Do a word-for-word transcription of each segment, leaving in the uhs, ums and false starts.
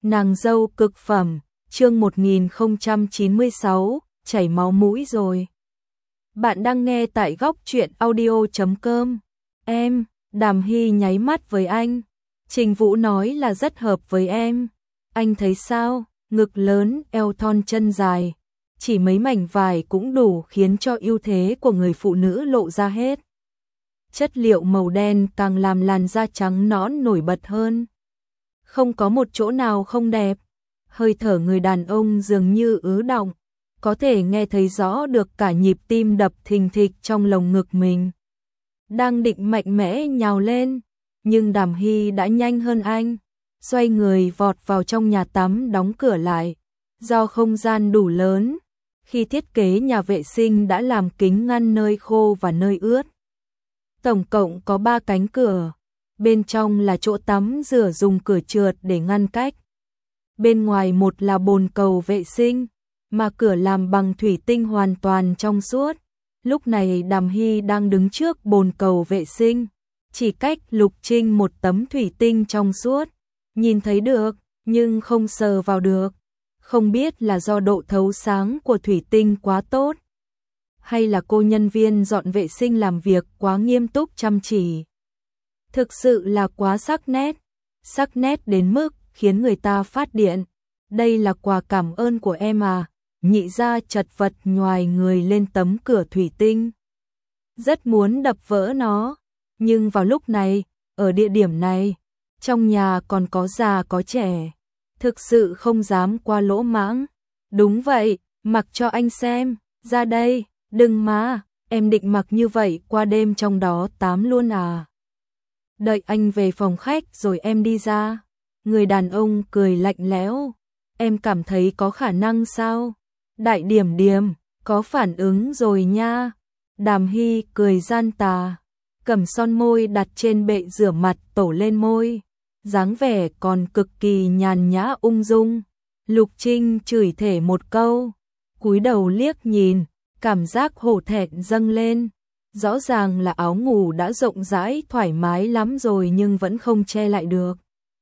Nàng dâu cực phẩm, chương một nghìn không trăm chín mươi sáu, chảy máu mũi rồi. Bạn đang nghe tại góc truyện audio chấm com. Em, Đàm Hy nháy mắt với anh. Trình Vũ nói là rất hợp với em. Anh thấy sao? Ngực lớn, eo thon chân dài. Chỉ mấy mảnh vải cũng đủ khiến cho ưu thế của người phụ nữ lộ ra hết. Chất liệu màu đen càng làm làn da trắng nõn nổi bật hơn. Không có một chỗ nào không đẹp. Hơi thở người đàn ông dường như ứ động, có thể nghe thấy rõ được cả nhịp tim đập thình thịch trong lồng ngực mình. Đang định mạnh mẽ nhào lên, nhưng Đàm Hy đã nhanh hơn anh, xoay người vọt vào trong nhà tắm đóng cửa lại. Do không gian đủ lớn, khi thiết kế nhà vệ sinh đã làm kính ngăn nơi khô và nơi ướt. Tổng cộng có ba cánh cửa, bên trong là chỗ tắm rửa dùng cửa trượt để ngăn cách. Bên ngoài một là bồn cầu vệ sinh, mà cửa làm bằng thủy tinh hoàn toàn trong suốt. Lúc này Đàm Hy đang đứng trước bồn cầu vệ sinh, chỉ cách Lục Trinh một tấm thủy tinh trong suốt. Nhìn thấy được, nhưng không sờ vào được. Không biết là do độ thấu sáng của thủy tinh quá tốt, hay là cô nhân viên dọn vệ sinh làm việc quá nghiêm túc chăm chỉ. Thực sự là quá sắc nét, sắc nét đến mức khiến người ta phát điện. Đây là quà cảm ơn của em à? Nhị gia chật vật nhoài người lên tấm cửa thủy tinh. Rất muốn đập vỡ nó, nhưng vào lúc này, ở địa điểm này, trong nhà còn có già có trẻ, thực sự không dám qua lỗ mãng. Đúng vậy, mặc cho anh xem, ra đây, đừng mà, em định mặc như vậy qua đêm trong đó tám luôn à? Đợi anh về phòng khách rồi em đi ra. Người đàn ông cười lạnh lẽo. Em cảm thấy có khả năng sao? Đại điểm điểm, có phản ứng rồi nha. Đàm Hy cười gian tà, cầm son môi đặt trên bệ rửa mặt tổ lên môi, dáng vẻ còn cực kỳ nhàn nhã ung dung. Lục Trinh chửi thề một câu, cúi đầu liếc nhìn, cảm giác hổ thẹn dâng lên. Rõ ràng là áo ngủ đã rộng rãi thoải mái lắm rồi nhưng vẫn không che lại được.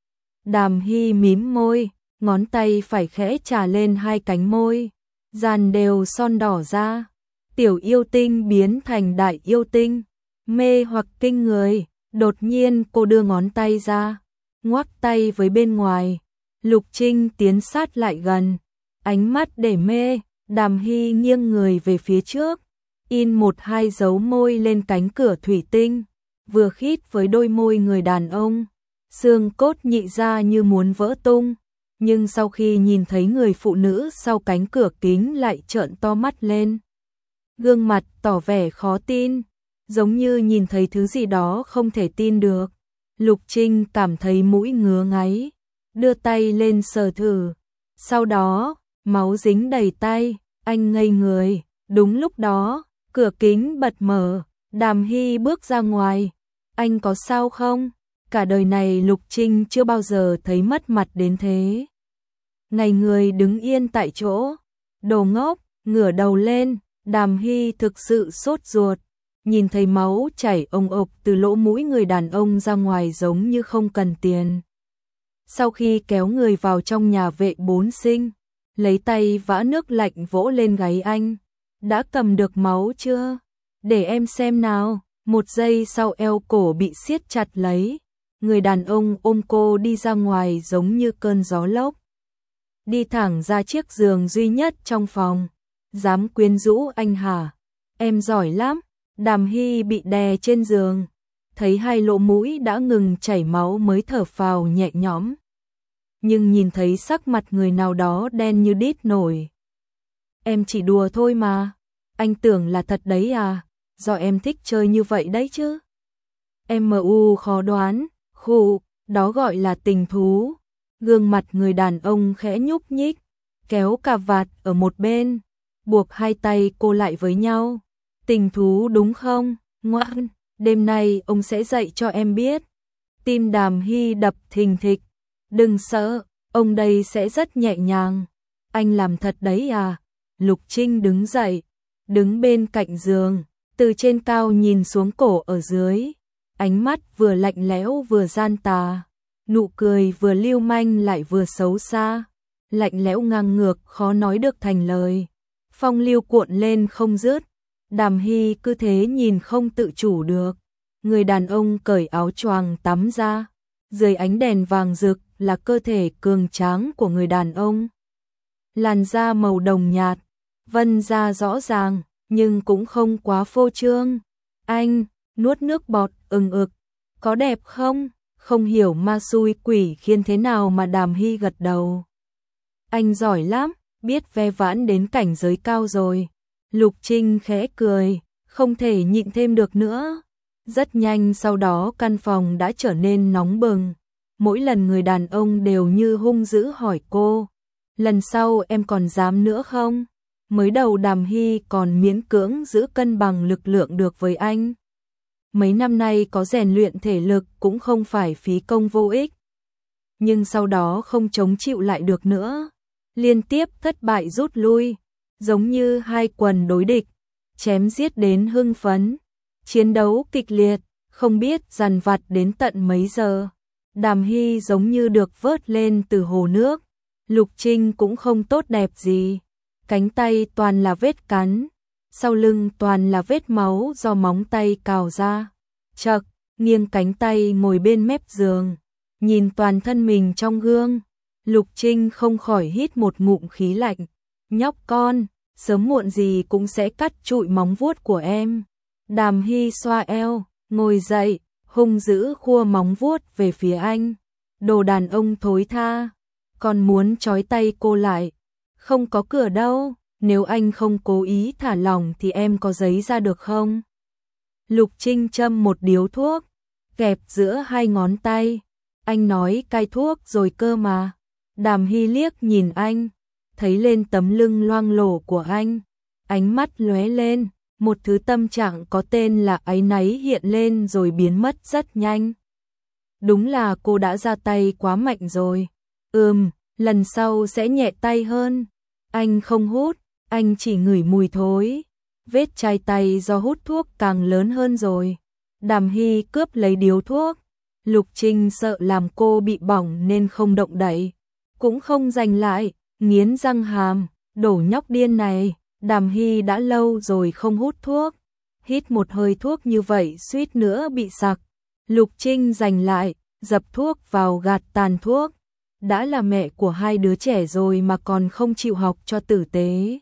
Đàm Hy mím môi, ngón tay phải khẽ chà lên hai cánh môi, dàn đều son đỏ ra. Tiểu yêu tinh biến thành đại yêu tinh, mê hoặc kinh người. Đột nhiên cô đưa ngón tay ra, ngoắc tay với bên ngoài. Lục Trinh tiến sát lại gần, ánh mắt để mê. Đàm Hy nghiêng người về phía trước, in một hai dấu môi lên cánh cửa thủy tinh, vừa khít với đôi môi người đàn ông. Xương cốt nhị ra như muốn vỡ tung, nhưng sau khi nhìn thấy người phụ nữ sau cánh cửa kính lại trợn to mắt lên. Gương mặt tỏ vẻ khó tin, giống như nhìn thấy thứ gì đó không thể tin được. Lục Trinh cảm thấy mũi ngứa ngáy, đưa tay lên sờ thử. Sau đó, máu dính đầy tay, anh ngây người. Đúng lúc đó, cửa kính bật mở, Đàm Hy bước ra ngoài. Anh có sao không? Cả đời này Lục Trinh chưa bao giờ thấy mất mặt đến thế. Ngày người đứng yên tại chỗ, đồ ngốc, ngửa đầu lên. Đàm Hy thực sự sốt ruột, nhìn thấy máu chảy ồng ộc từ lỗ mũi người đàn ông ra ngoài giống như không cần tiền. Sau khi kéo người vào trong nhà vệ bốn sinh, lấy tay vã nước lạnh vỗ lên gáy anh. Đã cầm được máu chưa? Để em xem nào. Một giây sau eo cổ bị siết chặt lấy. Người đàn ông ôm cô đi ra ngoài giống như cơn gió lốc. Đi thẳng ra chiếc giường duy nhất trong phòng. Dám quyến rũ anh hả? Em giỏi lắm. Đàm Hy bị đè trên giường, thấy hai lỗ mũi đã ngừng chảy máu mới thở phào nhẹ nhõm. Nhưng nhìn thấy sắc mặt người nào đó đen như đít nổi. Em chỉ đùa thôi mà. Anh tưởng là thật đấy à? Do em thích chơi như vậy đấy chứ. Em mờ u khó đoán. Khụ, đó gọi là tình thú. Gương mặt người đàn ông khẽ nhúc nhích, kéo cà vạt ở một bên, buộc hai tay cô lại với nhau. Tình thú đúng không? Ngoan, đêm nay ông sẽ dạy cho em biết. Tim Đàm Hy đập thình thịch. Đừng sợ, ông đây sẽ rất nhẹ nhàng. Anh làm thật đấy à? Lục Trinh đứng dậy, đứng bên cạnh giường, từ trên cao nhìn xuống cổ ở dưới. Ánh mắt vừa lạnh lẽo vừa gian tà. nụ cười vừa lưu manh lại vừa xấu xa, lạnh lẽo ngang ngược khó nói được thành lời. Phong lưu cuộn lên không dứt, Đàm Hy cứ thế nhìn không tự chủ được. Người đàn ông cởi áo choàng tắm ra, dưới ánh đèn vàng rực là cơ thể cường tráng của người đàn ông. Làn da màu đồng nhạt, vân da rõ ràng, nhưng cũng không quá phô trương. Anh, nuốt nước bọt, ừng ực, có đẹp không? Không hiểu ma xui quỷ khiến thế nào mà Đàm Hy gật đầu. Anh giỏi lắm, biết ve vãn đến cảnh giới cao rồi. Lục Trinh khẽ cười, không thể nhịn thêm được nữa. Rất nhanh sau đó căn phòng đã trở nên nóng bừng. Mỗi lần người đàn ông đều như hung dữ hỏi cô, lần sau em còn dám nữa không? Mới đầu Đàm Hy còn miễn cưỡng giữ cân bằng lực lượng được với anh. Mấy năm nay có rèn luyện thể lực cũng không phải phí công vô ích. Nhưng sau đó không chống chịu lại được nữa. Liên tiếp thất bại rút lui, giống như hai quần đối địch, chém giết đến hưng phấn. Chiến đấu kịch liệt, không biết dằn vặt đến tận mấy giờ. Đàm Hy giống như được vớt lên từ hồ nước. Lục Trinh cũng không tốt đẹp gì. Cánh tay toàn là vết cắn, sau lưng toàn là vết máu do móng tay cào ra. Chậc, nghiêng cánh tay ngồi bên mép giường, nhìn toàn thân mình trong gương. Lục Trinh không khỏi hít một ngụm khí lạnh. Nhóc con, sớm muộn gì cũng sẽ cắt trụi móng vuốt của em. Đàm Hy xoa eo, ngồi dậy, hung dữ khua móng vuốt về phía anh. Đồ đàn ông thối tha, còn muốn trói tay cô lại. Không có cửa đâu, nếu anh không cố ý thả lỏng thì em có giấy ra được không? Lục Trinh châm một điếu thuốc, kẹp giữa hai ngón tay. Anh nói cai thuốc rồi cơ mà. Đàm Hy liếc nhìn anh, thấy lên tấm lưng loang lổ của anh. Ánh mắt lóe lên, một thứ tâm trạng có tên là áy náy hiện lên rồi biến mất rất nhanh. Đúng là cô đã ra tay quá mạnh rồi. Ừm, lần sau sẽ nhẹ tay hơn. Anh không hút, anh chỉ ngửi mùi thối. Vết chai tay do hút thuốc càng lớn hơn rồi. Đàm Hy cướp lấy điếu thuốc. Lục Trinh sợ làm cô bị bỏng nên không động đậy, cũng không giành lại, nghiến răng hàm, đổ nhóc điên này. Đàm Hy đã lâu rồi không hút thuốc, hít một hơi thuốc như vậy suýt nữa bị sặc. Lục Trinh giành lại, dập thuốc vào gạt tàn thuốc. Đã là mẹ của hai đứa trẻ rồi mà còn không chịu học cho tử tế.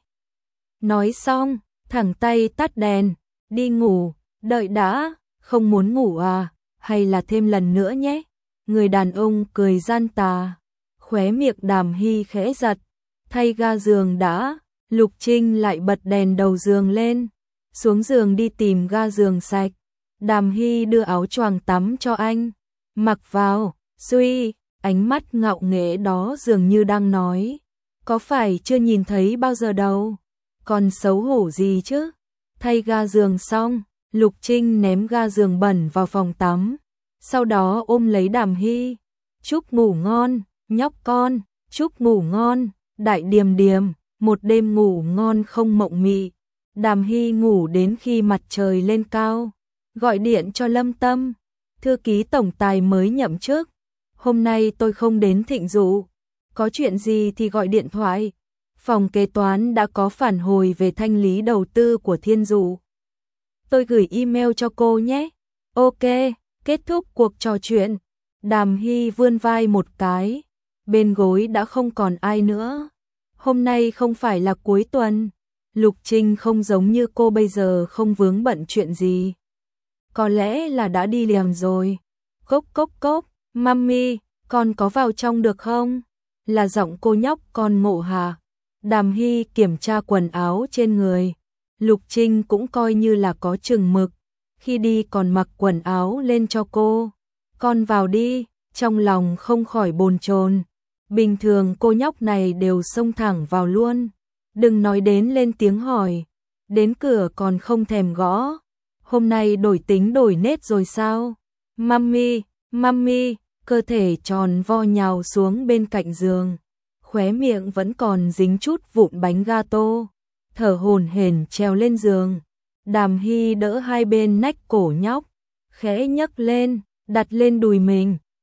Nói xong, thẳng tay tắt đèn, đi ngủ. Đợi đã, không muốn ngủ à, hay là thêm lần nữa nhé. Người đàn ông cười gian tà, khóe miệng Đàm Hy khẽ giật. Thay ga giường đã. Lục Trinh lại bật đèn đầu giường lên, xuống giường đi tìm ga giường sạch. Đàm Hy đưa áo choàng tắm cho anh, mặc vào. Suy, ánh mắt ngạo nghễ đó dường như đang nói, có phải chưa nhìn thấy bao giờ đâu, còn xấu hổ gì chứ. Thay ga giường xong, Lục Trinh ném ga giường bẩn vào phòng tắm, sau đó ôm lấy Đàm Hy. Chúc ngủ ngon, nhóc con, chúc ngủ ngon, đại điềm điềm. Một đêm ngủ ngon không mộng mị. Đàm Hy ngủ đến khi mặt trời lên cao, gọi điện cho Lâm Tâm. Thư ký tổng tài mới nhậm chức, hôm nay tôi không đến thịnh dụ, có chuyện gì thì gọi điện thoại. Phòng kế toán đã có phản hồi về thanh lý đầu tư của Thiên Dụ. Tôi gửi email cho cô nhé. Ok, kết thúc cuộc trò chuyện. Đàm Hy vươn vai một cái, bên gối đã không còn ai nữa. Hôm nay không phải là cuối tuần. Lục Trinh không giống như cô bây giờ không vướng bận chuyện gì. Có lẽ là đã đi liền rồi. Cốc cốc cốc, mami, con có vào trong được không? Là giọng cô nhóc con ngộ hả? Đàm Hy kiểm tra quần áo trên người. Lục Trinh cũng coi như là có chừng mực. Khi đi còn mặc quần áo lên cho cô. Con vào đi, trong lòng không khỏi bồn chồn. Bình thường cô nhóc này đều xông thẳng vào luôn. Đừng nói đến lên tiếng hỏi. Đến cửa còn không thèm gõ. Hôm nay đổi tính đổi nết rồi sao? Mami, mami, cơ thể tròn vo nhào xuống bên cạnh giường. Khóe miệng vẫn còn dính chút vụn bánh gato. Thở hổn hển trèo lên giường. Đàm Hy đỡ hai bên nách cổ nhóc. Khẽ nhấc lên, đặt lên đùi mình.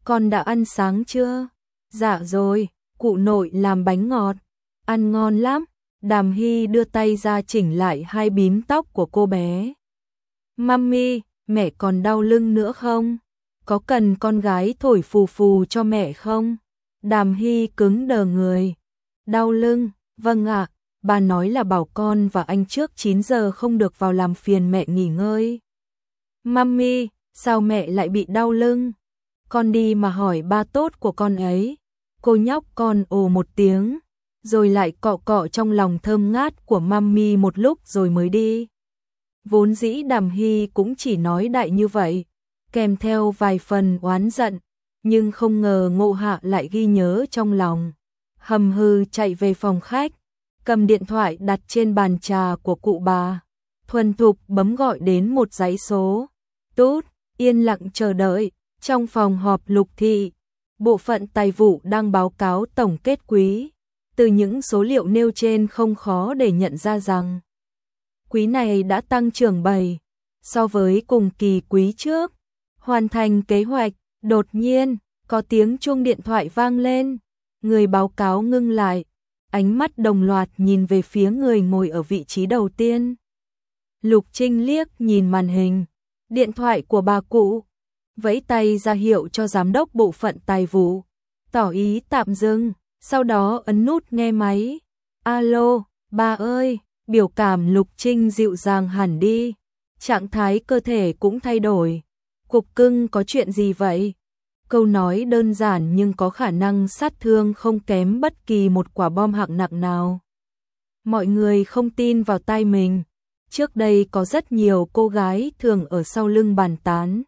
con đã ăn sáng chưa? Dạ rồi, cụ nội làm bánh ngọt, ăn ngon lắm. Đàm Hy đưa tay ra chỉnh lại hai bím tóc của cô bé. Mummy, mẹ còn đau lưng nữa không? Có cần con gái thổi phù phù cho mẹ không? Đàm Hy cứng đờ người. Đau lưng, vâng ạ, bà nói là bảo con và anh trước chín giờ không được vào làm phiền mẹ nghỉ ngơi. Mummy, sao mẹ lại bị đau lưng? Con đi mà hỏi ba tốt của con ấy. Cô nhóc con ồ một tiếng, rồi lại cọ cọ trong lòng thơm ngát của mummy một lúc rồi mới đi. Vốn dĩ Đàm Hy cũng chỉ nói đại như vậy, kèm theo vài phần oán giận, nhưng không ngờ Ngộ Hạ lại ghi nhớ trong lòng. Hầm hừ chạy về phòng khách, cầm điện thoại đặt trên bàn trà của cụ bà, thuần thục bấm gọi đến một dãy số. Tút, yên lặng chờ đợi, trong phòng họp Lục thị, bộ phận tài vụ đang báo cáo tổng kết quý. Từ những số liệu nêu trên không khó để nhận ra rằng quý này đã tăng trưởng bảy so với cùng kỳ quý trước. Hoàn thành kế hoạch, đột nhiên có tiếng chuông điện thoại vang lên. Người báo cáo ngưng lại, ánh mắt đồng loạt nhìn về phía người ngồi ở vị trí đầu tiên. Lục Trinh liếc nhìn màn hình, điện thoại của bà cụ, vẫy tay ra hiệu cho giám đốc bộ phận tài vụ, tỏ ý tạm dừng, sau đó ấn nút nghe máy. Alo, bà ơi, biểu cảm Lục Trinh dịu dàng hẳn đi, trạng thái cơ thể cũng thay đổi. Cục cưng có chuyện gì vậy? Câu nói đơn giản nhưng có khả năng sát thương không kém bất kỳ một quả bom hạng nặng nào. Mọi người không tin vào tai mình. Trước đây có rất nhiều cô gái thường ở sau lưng bàn tán.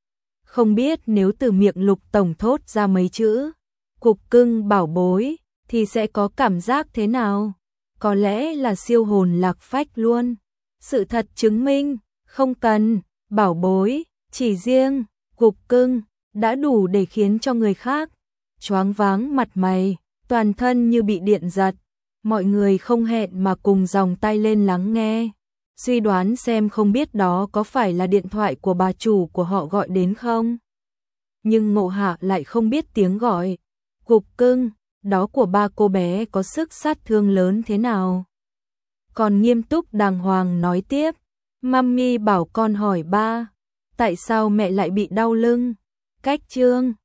Không biết nếu từ miệng Lục tổng thốt ra mấy chữ cục cưng bảo bối thì sẽ có cảm giác thế nào? Có lẽ là siêu hồn lạc phách luôn. Sự thật chứng minh, không cần bảo bối, chỉ riêng cục cưng đã đủ để khiến cho người khác choáng váng mặt mày, toàn thân như bị điện giật. Mọi người không hẹn mà cùng dòng tay lên lắng nghe, suy đoán xem không biết đó có phải là điện thoại của bà chủ của họ gọi đến không. Nhưng Ngộ Hạ lại không biết tiếng gọi. Cục cưng, đó của ba cô bé có sức sát thương lớn thế nào? Còn nghiêm túc đàng hoàng nói tiếp, Mummy bảo con hỏi ba, tại sao mẹ lại bị đau lưng? Cách chương